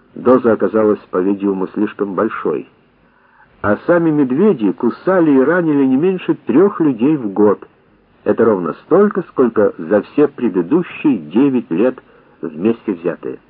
Доза оказалась, по-видимому, слишком большой. А сами медведи кусали и ранили не меньше 3 людей в год. Это ровно столько, сколько за все предыдущие 9 лет вместе взятые.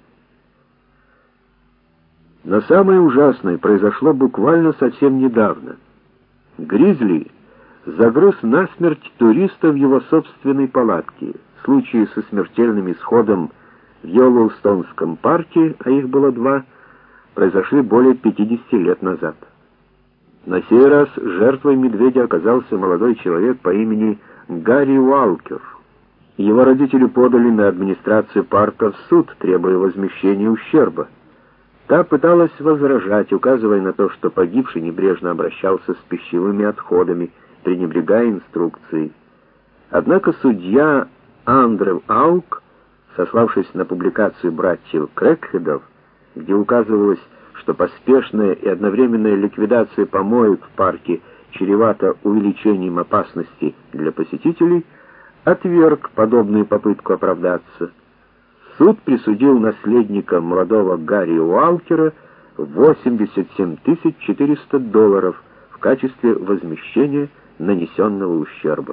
Но самое ужасное произошло буквально совсем недавно. Гризли загрыз насмерть туриста в его собственной палатке. Случаи со смертельным исходом в Йеллоустонском парке, а их было 2, произошли более 50 лет назад. На сей раз жертвой медведя оказался молодой человек по имени Гарри Уалкер. Его родители подали на администрацию парка в суд, требуя возмещения ущерба. Та пыталась возражать, указывая на то, что погибший небрежно обращался с пищевыми отходами, пренебрегая инструкцией. Однако судья Андрю Аук, сославшись на публикацию братьев Крэкхедов, где указывалось, что поспешная и одновременная ликвидация помоек в парке чревата увеличением опасности для посетителей, отверг подобную попытку оправдаться. Суд присудил наследникам молодого Гарри Уалкера $87 400 в качестве возмещения нанесенного ущерба.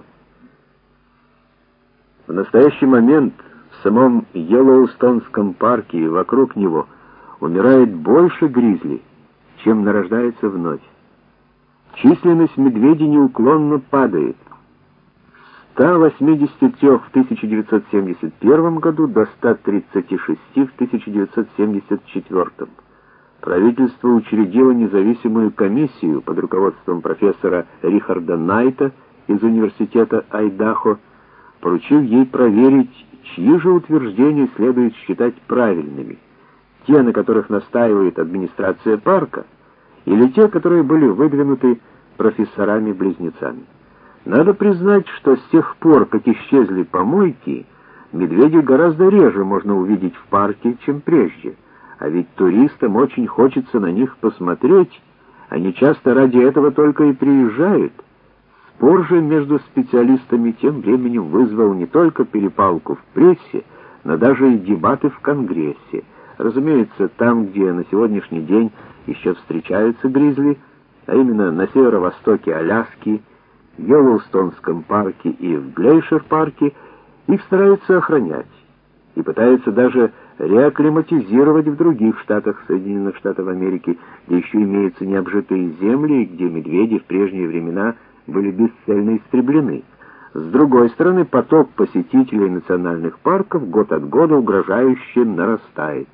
В настоящий момент в самом Йеллоустонском парке и вокруг него умирает больше гризли, чем нарождается вновь. Численность медведей неуклонно падает. С 183 в 1971 году до 136 в 1974. Правительство учредило независимую комиссию под руководством профессора Рихарда Найта из университета Айдахо, поручив ей проверить, чьи же утверждения следует считать правильными: те, на которых настаивает администрация парка, или те, которые были выдвинуты профессорами-близнецами. Надо признать, что с тех пор, как исчезли помойки, медведей гораздо реже можно увидеть в парке, чем прежде. А ведь туристам очень хочется на них посмотреть, они часто ради этого только и приезжают. Спор же между специалистами тем временем вызвал не только перепалку в прессе, но даже и дебаты в Конгрессе. Разумеется, там, где на сегодняшний день еще встречаются гризли, а именно на северо-востоке Аляски, в Йеллоустонском парке и в Глейшер-парке, их стараются охранять и пытаются даже реакклиматизировать в других штатах Соединенных Штатов Америки, где еще имеются необжитые земли и где медведи в прежние времена были бесцельно истреблены. С другой стороны, поток посетителей национальных парков год от года угрожающе нарастает.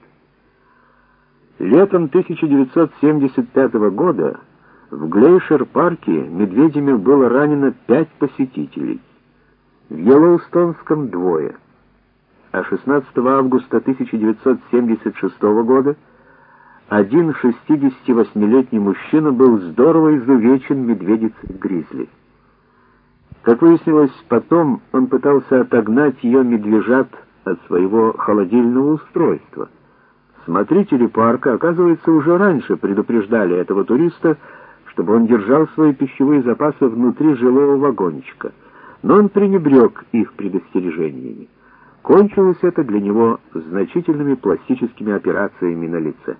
Летом 1975 года в Глейшер-парке медведями было ранено 5 посетителей, в Йеллоустонском 2, а 16 августа 1976 года один 68-летний мужчина был здорово изувечен медведицей-гризли. Как выяснилось потом, он пытался отогнать ее медвежат от своего холодильного устройства. Смотрители парка, оказывается, уже раньше предупреждали этого туриста, чтобы он держал свои пищевые запасы внутри жилого вагончика, но он пренебрег их предостережениями. Кончилось это для него значительными пластическими операциями на лице.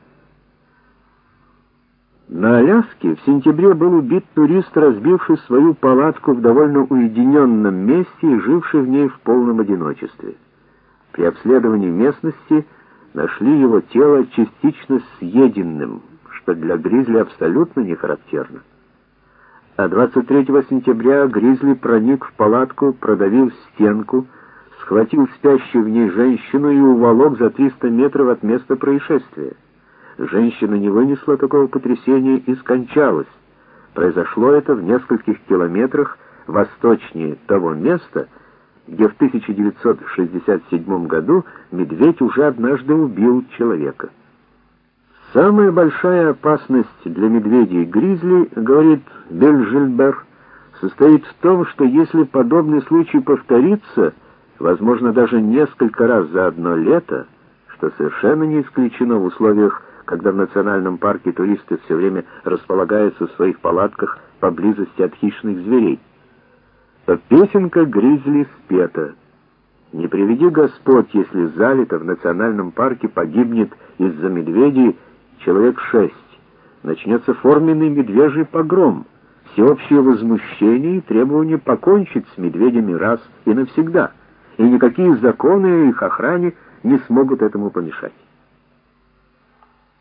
На Аляске в сентябре был убит турист, разбивший свою палатку в довольно уединенном месте и живший в ней в полном одиночестве. При обследовании местности нашли его тело частично съеденным, что для гризли абсолютно не характерно. А 23 сентября гризли проник в палатку, продавил стенку, схватил спящую в ней женщину и уволок за 300 метров от места происшествия. Женщина не вынесла такого потрясения и скончалась. Произошло это в нескольких километрах восточнее того места, где в 1967 году медведь уже однажды убил человека. Самая большая опасность для медведей гризли, говорит Бельжильбер, состоит в том, что если подобный случай повторится, возможно, даже несколько раз за одно лето, что совершенно не исключено в условиях, когда в национальном парке туристы все время располагаются в своих палатках поблизости от хищных зверей, то песенка гризли спета. Не приведи Господь, если залито в национальном парке погибнет из-за медведей человек 6. Начнется форменный медвежий погром, всеобщее возмущение и требование покончить с медведями раз и навсегда, и никакие законы и их охране не смогут этому помешать.